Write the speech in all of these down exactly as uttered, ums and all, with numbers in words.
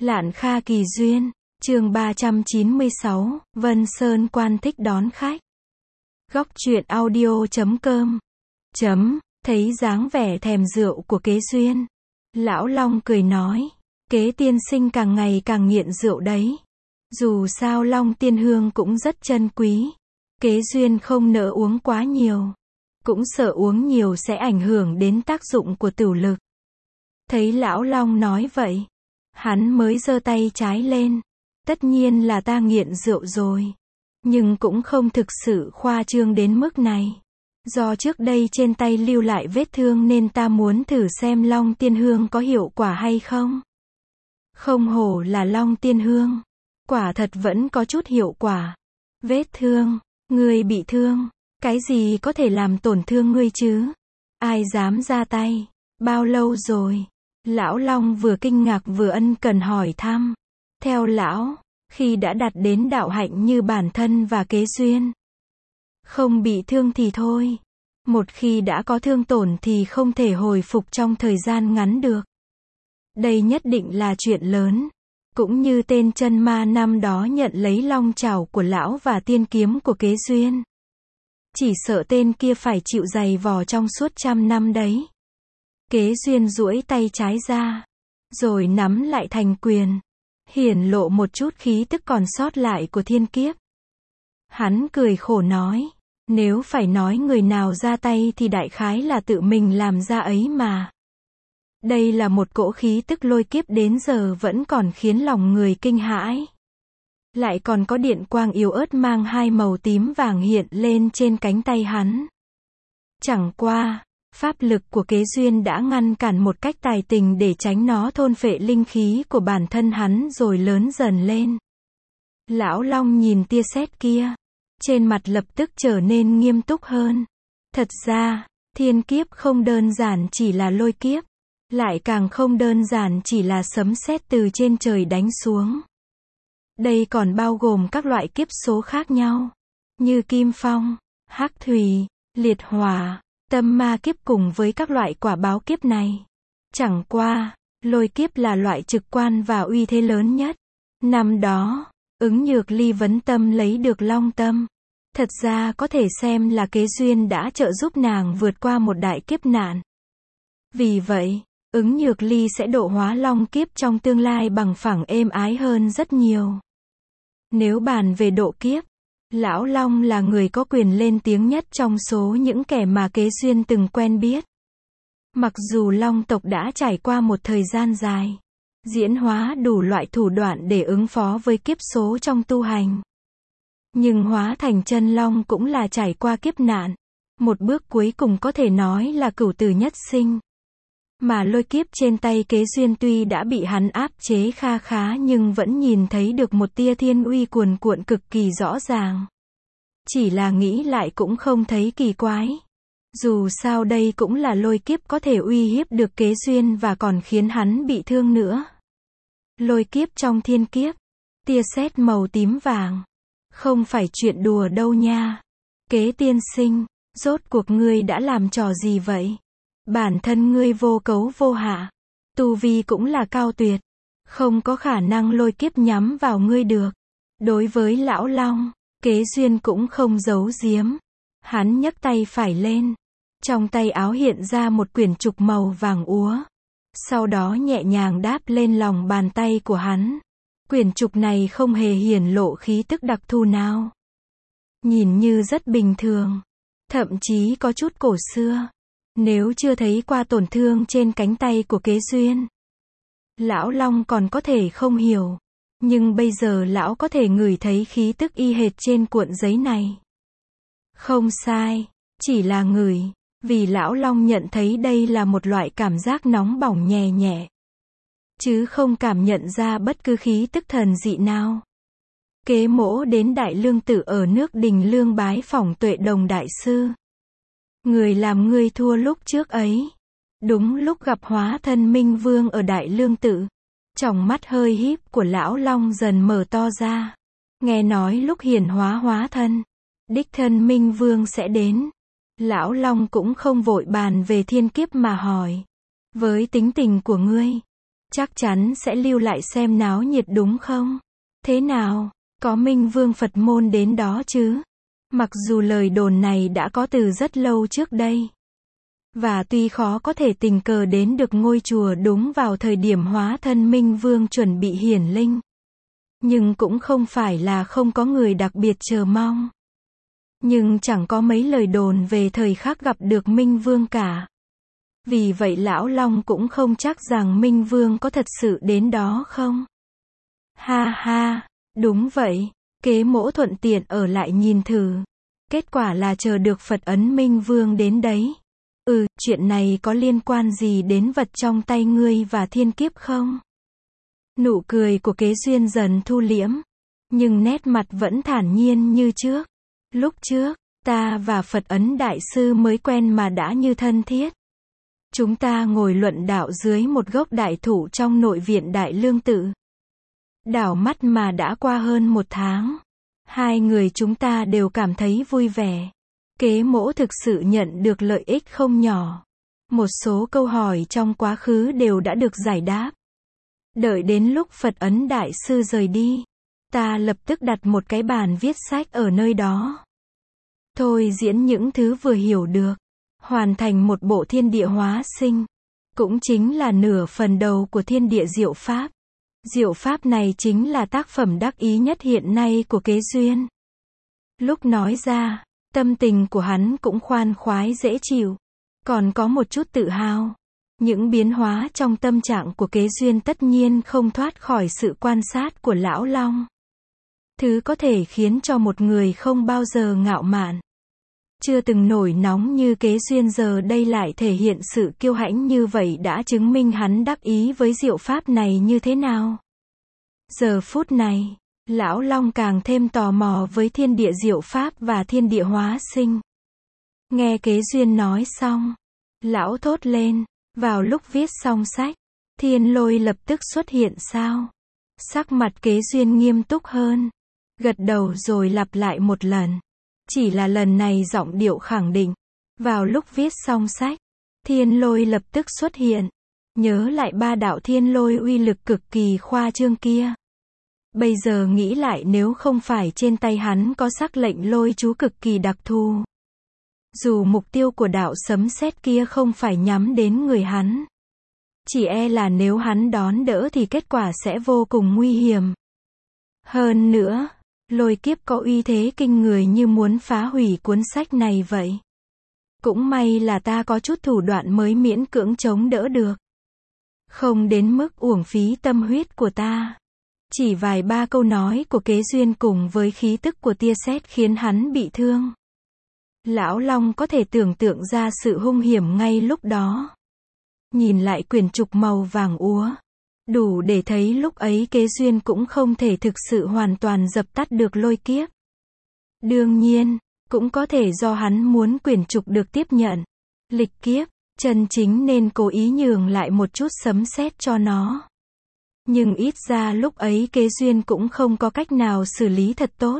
Lạn Kha kỳ duyên, chương ba trăm chín mươi sáu, Vân Sơn Quan thích đón khách. Góc truyện audio chấm com. Chấm, thấy dáng vẻ thèm rượu của Kế Duyên. Lão Long cười nói, Kế tiên sinh càng ngày càng nghiện rượu đấy. Dù sao Long Tiên Hương cũng rất chân quý. Kế Duyên không nỡ uống quá nhiều. Cũng sợ uống nhiều sẽ ảnh hưởng đến tác dụng của tửu lực. Thấy Lão Long nói vậy, hắn mới giơ tay trái lên. Tất nhiên là ta nghiện rượu rồi. Nhưng cũng không thực sự khoa trương đến mức này. Do trước đây trên tay lưu lại vết thương nên ta muốn thử xem Long Tiên Hương có hiệu quả hay không. Không hổ là Long Tiên Hương. Quả thật vẫn có chút hiệu quả. Vết thương, ngươi bị thương. Cái gì có thể làm tổn thương ngươi chứ? Ai dám ra tay? Bao lâu rồi? Lão Long vừa kinh ngạc vừa ân cần hỏi thăm. Theo lão, khi đã đạt đến đạo hạnh như bản thân và Kế Duyên, không bị thương thì thôi. Một khi đã có thương tổn thì không thể hồi phục trong thời gian ngắn được. Đây nhất định là chuyện lớn. Cũng như tên chân ma năm đó nhận lấy long chảo của lão và tiên kiếm của Kế Duyên. Chỉ sợ tên kia phải chịu giày vò trong suốt trăm năm đấy. Kế Duyên duỗi tay trái ra, rồi nắm lại thành quyền, hiển lộ một chút khí tức còn sót lại của thiên kiếp. Hắn cười khổ nói, nếu phải nói người nào ra tay thì đại khái là tự mình làm ra ấy mà. Đây là một cỗ khí tức lôi kiếp đến giờ vẫn còn khiến lòng người kinh hãi. Lại còn có điện quang yếu ớt mang hai màu tím vàng hiện lên trên cánh tay hắn. Chẳng qua, pháp lực của Kế Duyên đã ngăn cản một cách tài tình để tránh nó thôn phệ linh khí của bản thân hắn rồi lớn dần lên. Lão Long nhìn tia sét kia, trên mặt lập tức trở nên nghiêm túc hơn. Thật ra, thiên kiếp không đơn giản chỉ là lôi kiếp, lại càng không đơn giản chỉ là sấm sét từ trên trời đánh xuống. Đây còn bao gồm các loại kiếp số khác nhau, như kim phong, hắc thủy, liệt hỏa, tâm ma kiếp cùng với các loại quả báo kiếp này. Chẳng qua, lôi kiếp là loại trực quan và uy thế lớn nhất. Năm đó, Ứng Nhược Ly vấn tâm lấy được long tâm. Thật ra có thể xem là Kế Duyên đã trợ giúp nàng vượt qua một đại kiếp nạn. Vì vậy, Ứng Nhược Ly sẽ độ hóa long kiếp trong tương lai bằng phẳng êm ái hơn rất nhiều. Nếu bàn về độ kiếp, Lão Long là người có quyền lên tiếng nhất trong số những kẻ mà Kế Duyên từng quen biết. Mặc dù Long tộc đã trải qua một thời gian dài, diễn hóa đủ loại thủ đoạn để ứng phó với kiếp số trong tu hành. Nhưng hóa thành chân Long cũng là trải qua kiếp nạn. Một bước cuối cùng có thể nói là cửu tử nhất sinh. Mà lôi kiếp trên tay Kế Duyên tuy đã bị hắn áp chế kha khá nhưng vẫn nhìn thấy được một tia thiên uy cuồn cuộn cực kỳ rõ ràng. Chỉ là nghĩ lại cũng không thấy kỳ quái. Dù sao đây cũng là lôi kiếp có thể uy hiếp được Kế Duyên và còn khiến hắn bị thương nữa. Lôi kiếp trong thiên kiếp, tia sét màu tím vàng. Không phải chuyện đùa đâu nha. Kế tiên sinh, rốt cuộc ngươi đã làm trò gì vậy? Bản thân ngươi vô cấu vô hạ, tu vi cũng là cao tuyệt, không có khả năng lôi kiếp nhắm vào ngươi được. Đối với Lão Long, Kế Duyên cũng không giấu giếm. Hắn nhấc tay phải lên, trong tay áo hiện ra một quyển trục màu vàng úa. Sau đó nhẹ nhàng đáp lên lòng bàn tay của hắn. Quyển trục này không hề hiển lộ khí tức đặc thù nào. Nhìn như rất bình thường, thậm chí có chút cổ xưa. Nếu chưa thấy qua tổn thương trên cánh tay của Kế Duyên, Lão Long còn có thể không hiểu. Nhưng bây giờ lão có thể ngửi thấy khí tức y hệt trên cuộn giấy này. Không sai, chỉ là ngửi, vì Lão Long nhận thấy đây là một loại cảm giác nóng bỏng nhẹ nhẹ, chứ không cảm nhận ra bất cứ khí tức thần dị nào. Kế Mỗ đến Đại Lương Tự ở nước Đình Lương bái phỏng Tuệ Đồng đại sư. Người làm ngươi thua lúc trước ấy. Đúng lúc gặp hóa thân Minh Vương ở Đại Lương Tự. Tròng mắt hơi híp của Lão Long dần mở to ra. Nghe nói lúc hiển hóa hóa thân, đích thân Minh Vương sẽ đến. Lão Long cũng không vội bàn về thiên kiếp mà hỏi. Với tính tình của ngươi, chắc chắn sẽ lưu lại xem náo nhiệt đúng không? Thế nào, có Minh Vương Phật môn đến đó chứ? Mặc dù lời đồn này đã có từ rất lâu trước đây. Và tuy khó có thể tình cờ đến được ngôi chùa đúng vào thời điểm hóa thân Minh Vương chuẩn bị hiển linh. Nhưng cũng không phải là không có người đặc biệt chờ mong. Nhưng chẳng có mấy lời đồn về thời khắc gặp được Minh Vương cả. Vì vậy Lão Long cũng không chắc rằng Minh Vương có thật sự đến đó không. Ha ha, đúng vậy, Kế Mỗ thuận tiện ở lại nhìn thử. Kết quả là chờ được Phật ấn Minh Vương đến đấy. Ừ, chuyện này có liên quan gì đến vật trong tay ngươi và thiên kiếp không? Nụ cười của Kế Duyên dần thu liễm, nhưng nét mặt vẫn thản nhiên như trước. Lúc trước, ta và Phật ấn đại sư mới quen mà đã như thân thiết. Chúng ta ngồi luận đạo dưới một gốc đại thụ trong nội viện Đại Lương Tự. Đảo mắt mà đã qua hơn một tháng. Hai người chúng ta đều cảm thấy vui vẻ. Kế Mỗ thực sự nhận được lợi ích không nhỏ. Một số câu hỏi trong quá khứ đều đã được giải đáp. Đợi đến lúc Phật ấn đại sư rời đi, ta lập tức đặt một cái bàn viết sách ở nơi đó. Thôi diễn những thứ vừa hiểu được. Hoàn thành một bộ thiên địa hóa sinh. Cũng chính là nửa phần đầu của thiên địa diệu pháp. Diệu pháp này chính là tác phẩm đắc ý nhất hiện nay của Kế Duyên. Lúc nói ra, tâm tình của hắn cũng khoan khoái dễ chịu. Còn có một chút tự hào. Những biến hóa trong tâm trạng của Kế Duyên tất nhiên không thoát khỏi sự quan sát của Lão Long. Thứ có thể khiến cho một người không bao giờ ngạo mạn, chưa từng nổi nóng như Kế Duyên giờ đây lại thể hiện sự kiêu hãnh như vậy đã chứng minh hắn đắc ý với diệu pháp này như thế nào. Giờ phút này, Lão Long càng thêm tò mò với thiên địa diệu pháp và thiên địa hóa sinh. Nghe Kế Duyên nói xong, Lão thốt lên, vào lúc viết xong sách, thiên lôi lập tức xuất hiện sao? Sắc mặt Kế Duyên nghiêm túc hơn, gật đầu rồi lặp lại một lần. Chỉ là lần này giọng điệu khẳng định. Vào lúc viết xong sách, thiên lôi lập tức xuất hiện. Nhớ lại ba đạo thiên lôi uy lực cực kỳ khoa trương kia. Bây giờ nghĩ lại nếu không phải trên tay hắn có sắc lệnh lôi chú cực kỳ đặc thù. Dù mục tiêu của đạo sấm sét kia không phải nhắm đến người hắn. Chỉ e là nếu hắn đón đỡ thì kết quả sẽ vô cùng nguy hiểm. Hơn nữa, lôi kiếp có uy thế kinh người như muốn phá hủy cuốn sách này vậy. Cũng may là ta có chút thủ đoạn mới miễn cưỡng chống đỡ được. Không đến mức uổng phí tâm huyết của ta. Chỉ vài ba câu nói của Kế Duyên cùng với khí tức của tia sét khiến hắn bị thương. Lão Long có thể tưởng tượng ra sự hung hiểm ngay lúc đó. Nhìn lại quyển trục màu vàng úa, đủ để thấy lúc ấy Kế Duyên cũng không thể thực sự hoàn toàn dập tắt được lôi kiếp. Đương nhiên, cũng có thể do hắn muốn quyển trục được tiếp nhận. Lịch kiếp, chân chính nên cố ý nhường lại một chút sấm sét cho nó. Nhưng ít ra lúc ấy Kế Duyên cũng không có cách nào xử lý thật tốt.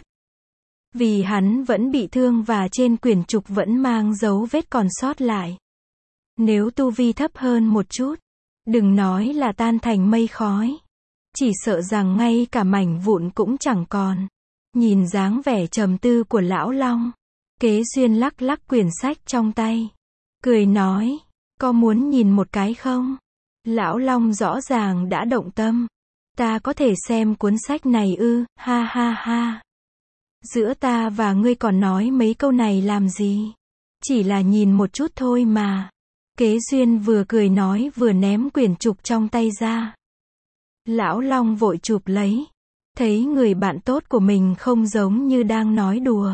Vì hắn vẫn bị thương và trên quyển trục vẫn mang dấu vết còn sót lại. Nếu tu vi thấp hơn một chút, đừng nói là tan thành mây khói. Chỉ sợ rằng ngay cả mảnh vụn cũng chẳng còn. Nhìn dáng vẻ trầm tư của Lão Long, Kế Duyên lắc lắc quyển sách trong tay. Cười nói, có muốn nhìn một cái không? Lão Long rõ ràng đã động tâm. Ta có thể xem cuốn sách này ư, ha ha ha. Giữa ta và ngươi còn nói mấy câu này làm gì? Chỉ là nhìn một chút thôi mà. Kế Duyên vừa cười nói vừa ném quyển trục trong tay ra. Lão Long vội chụp lấy. Thấy người bạn tốt của mình không giống như đang nói đùa.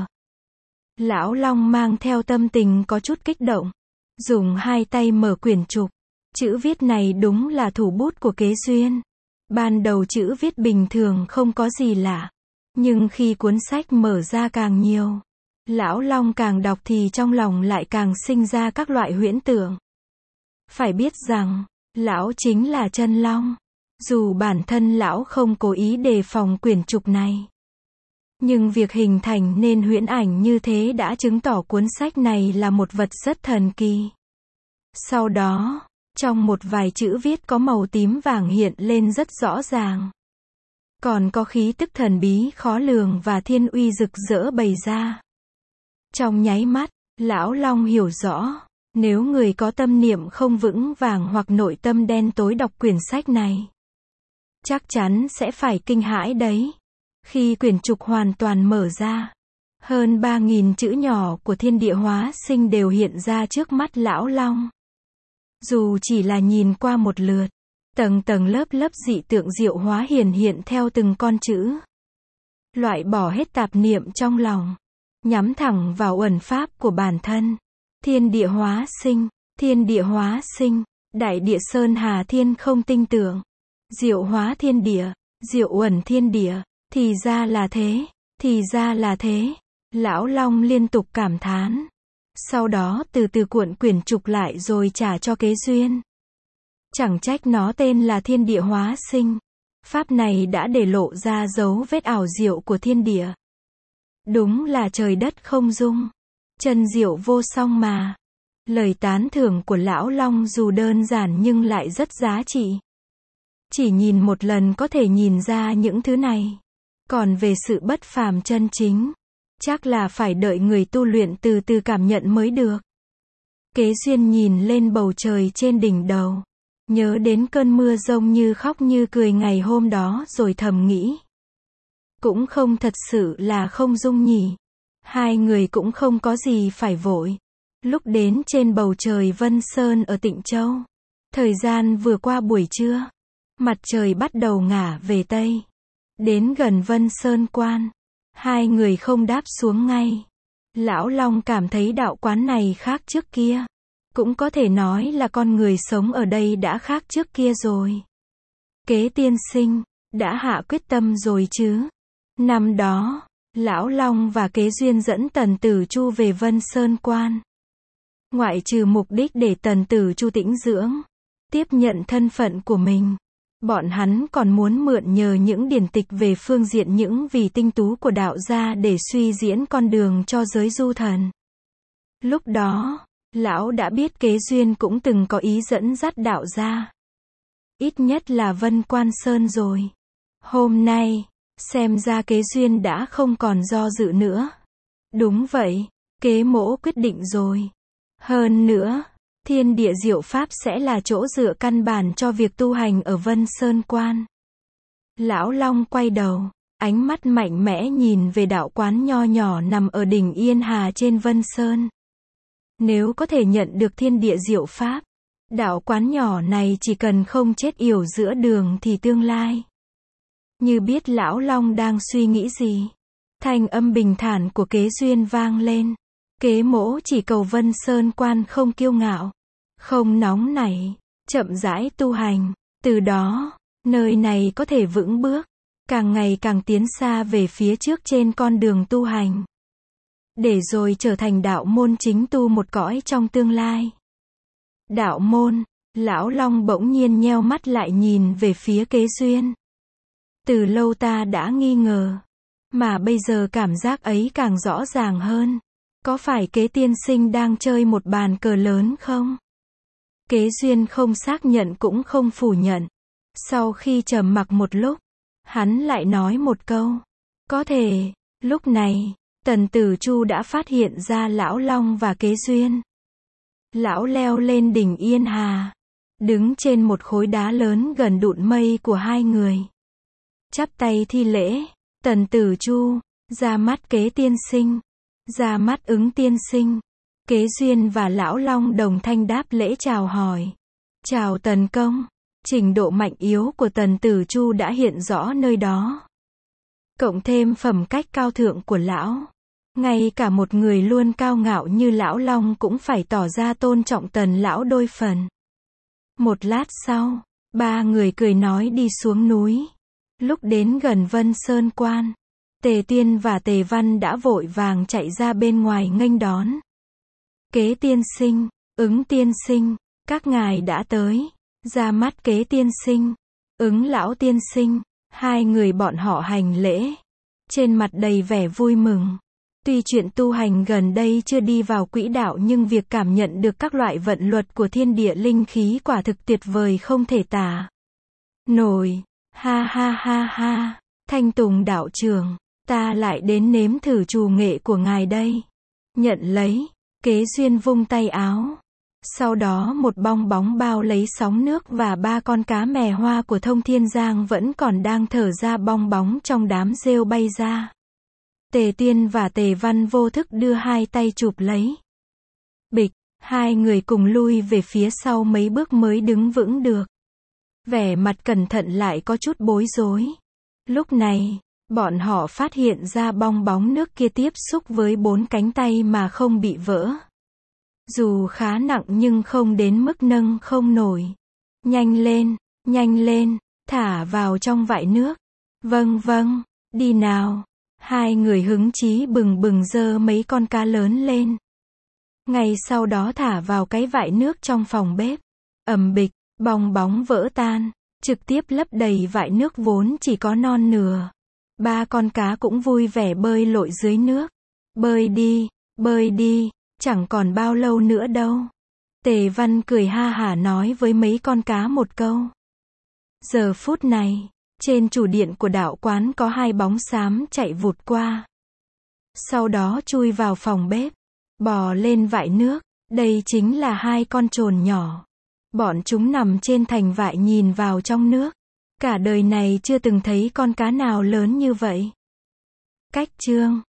Lão Long mang theo tâm tình có chút kích động. Dùng hai tay mở quyển trục. Chữ viết này đúng là thủ bút của Kế Duyên. Ban đầu chữ viết bình thường không có gì lạ. Nhưng khi cuốn sách mở ra càng nhiều, Lão Long càng đọc thì trong lòng lại càng sinh ra các loại huyễn tưởng. Phải biết rằng, Lão chính là chân long. Dù bản thân Lão không cố ý đề phòng quyển trục này. Nhưng việc hình thành nên huyễn ảnh như thế đã chứng tỏ cuốn sách này là một vật rất thần kỳ. Sau đó, Trong một vài chữ viết có màu tím vàng hiện lên rất rõ ràng. Còn có khí tức thần bí khó lường và thiên uy rực rỡ bày ra. Trong nháy mắt, Lão Long hiểu rõ, nếu người có tâm niệm không vững vàng hoặc nội tâm đen tối đọc quyển sách này, chắc chắn sẽ phải kinh hãi đấy. Khi quyển trục hoàn toàn mở ra, hơn ba nghìn chữ nhỏ của thiên địa hóa sinh đều hiện ra trước mắt Lão Long. Dù chỉ là nhìn qua một lượt, tầng tầng lớp lớp dị tượng diệu hóa hiển hiện theo từng con chữ. Loại bỏ hết tạp niệm trong lòng, nhắm thẳng vào uẩn pháp của bản thân. Thiên địa hóa sinh, thiên địa hóa sinh, đại địa sơn hà thiên không tinh tưởng. Diệu hóa thiên địa, diệu uẩn thiên địa, thì ra là thế, thì ra là thế. Lão Long liên tục cảm thán. Sau đó từ từ cuộn quyển trục lại rồi trả cho Kế Duyên. Chẳng trách nó tên là thiên địa hóa sinh. Pháp này đã để lộ ra dấu vết ảo diệu của thiên địa. Đúng là trời đất không dung. Chân diệu vô song mà. Lời tán thưởng của Lão Long dù đơn giản nhưng lại rất giá trị. Chỉ nhìn một lần có thể nhìn ra những thứ này. Còn về sự bất phàm chân chính, chắc là phải đợi người tu luyện từ từ cảm nhận mới được. Kế Duyên nhìn lên bầu trời trên đỉnh đầu. Nhớ đến cơn mưa rông như khóc như cười ngày hôm đó rồi thầm nghĩ. Cũng không thật sự là không dung nhỉ. Hai người cũng không có gì phải vội. Lúc đến trên bầu trời Vân Sơn ở Tịnh Châu, thời gian vừa qua buổi trưa, mặt trời bắt đầu ngả về Tây. Đến gần Vân Sơn Quan, hai người không đáp xuống ngay. Lão Long cảm thấy đạo quán này khác trước kia. Cũng có thể nói là con người sống ở đây đã khác trước kia rồi. Kế tiên sinh, đã hạ quyết tâm rồi chứ? Năm đó, Lão Long và Kế Duyên dẫn Tần Tử Chu về Vân Sơn Quan. Ngoại trừ mục đích để Tần Tử Chu tĩnh dưỡng, tiếp nhận thân phận của mình, bọn hắn còn muốn mượn nhờ những điển tịch về phương diện những vị tinh tú của đạo gia để suy diễn con đường cho giới du thần. Lúc đó, Lão đã biết Kế Duyên cũng từng có ý dẫn dắt đạo gia. Ít nhất là Vân Quan Sơn rồi. Hôm nay, xem ra Kế Duyên đã không còn do dự nữa. Đúng vậy, Kế mỗ quyết định rồi. Hơn nữa, thiên địa diệu pháp sẽ là chỗ dựa căn bản cho việc tu hành ở Vân Sơn Quan. Lão Long quay đầu, ánh mắt mạnh mẽ nhìn về đạo quán nho nhỏ nằm ở đỉnh Yên Hà trên Vân Sơn. Nếu có thể nhận được thiên địa diệu pháp, đạo quán nhỏ này chỉ cần không chết yểu giữa đường thì tương lai. Như biết Lão Long đang suy nghĩ gì, thanh âm bình thản của Kế Duyên vang lên. Kế mỗ chỉ cầu Vân Sơn Quan không kiêu ngạo, không nóng nảy, chậm rãi tu hành. Từ đó, nơi này có thể vững bước, càng ngày càng tiến xa về phía trước trên con đường tu hành. Để rồi trở thành đạo môn chính tu một cõi trong tương lai. Đạo môn, Lão Long bỗng nhiên nheo mắt lại nhìn về phía Kế Duyên. Từ lâu ta đã nghi ngờ, mà bây giờ cảm giác ấy càng rõ ràng hơn. Có phải Kế tiên sinh đang chơi một bàn cờ lớn không? Kế Duyên không xác nhận cũng không phủ nhận. Sau khi trầm mặc một lúc, hắn lại nói một câu. Có thể, lúc này, Tần Tử Chu đã phát hiện ra Lão Long và Kế Duyên. Lão leo lên đỉnh Yên Hà, đứng trên một khối đá lớn gần đụn mây của hai người. Chắp tay thi lễ, Tần Tử Chu, ra mắt Kế tiên sinh, ra mắt Ứng tiên sinh. Kế Duyên và Lão Long đồng thanh đáp lễ chào hỏi. Chào Tần công. Trình độ mạnh yếu của Tần Tử Chu đã hiện rõ nơi đó. Cộng thêm phẩm cách cao thượng của Lão. Ngay cả một người luôn cao ngạo như Lão Long cũng phải tỏ ra tôn trọng Tần Lão đôi phần. Một lát sau, ba người cười nói đi xuống núi. Lúc đến gần Vân Sơn Quan, Tề Tiên và Tề Văn đã vội vàng chạy ra bên ngoài nghênh đón. Kế tiên sinh, Ứng tiên sinh, các ngài đã tới. Ra mắt Kế tiên sinh, Ứng lão tiên sinh. Hai người bọn họ hành lễ, trên mặt đầy vẻ vui mừng. Tuy chuyện tu hành gần đây chưa đi vào quỹ đạo nhưng việc cảm nhận được các loại vận luật của thiên địa linh khí quả thực tuyệt vời không thể tả nổi. Ha ha ha ha, Thanh Tùng đạo trưởng, ta lại đến nếm thử trù nghệ của ngài đây. Nhận lấy, Kế Duyên vung tay áo. Sau đó một bong bóng bao lấy sóng nước và ba con cá mè hoa của Thông Thiên Giang vẫn còn đang thở ra bong bóng trong đám rêu bay ra. Tề Tiên và Tề Văn vô thức đưa hai tay chụp lấy. Bịch, hai người cùng lui về phía sau mấy bước mới đứng vững được. Vẻ mặt cẩn thận lại có chút bối rối. Lúc này, bọn họ phát hiện ra bong bóng nước kia tiếp xúc với bốn cánh tay mà không bị vỡ. Dù khá nặng nhưng không đến mức nâng không nổi. Nhanh lên, nhanh lên, thả vào trong vại nước. Vâng vâng, đi nào. Hai người hứng chí bừng bừng giơ mấy con cá lớn lên. Ngay sau đó thả vào cái vại nước trong phòng bếp. Ầm bịch, bong bóng vỡ tan, trực tiếp lấp đầy vại nước vốn chỉ có non nửa. Ba con cá cũng vui vẻ bơi lội dưới nước. Bơi đi, bơi đi, chẳng còn bao lâu nữa đâu. Tề Văn cười ha hả nói với mấy con cá một câu. Giờ phút này, trên chủ điện của đạo quán có hai bóng xám chạy vụt qua. Sau đó chui vào phòng bếp, bò lên vại nước. Đây chính là hai con trồn nhỏ. Bọn chúng nằm trên thành vại nhìn vào trong nước. Cả đời này chưa từng thấy con cá nào lớn như vậy. Cách chương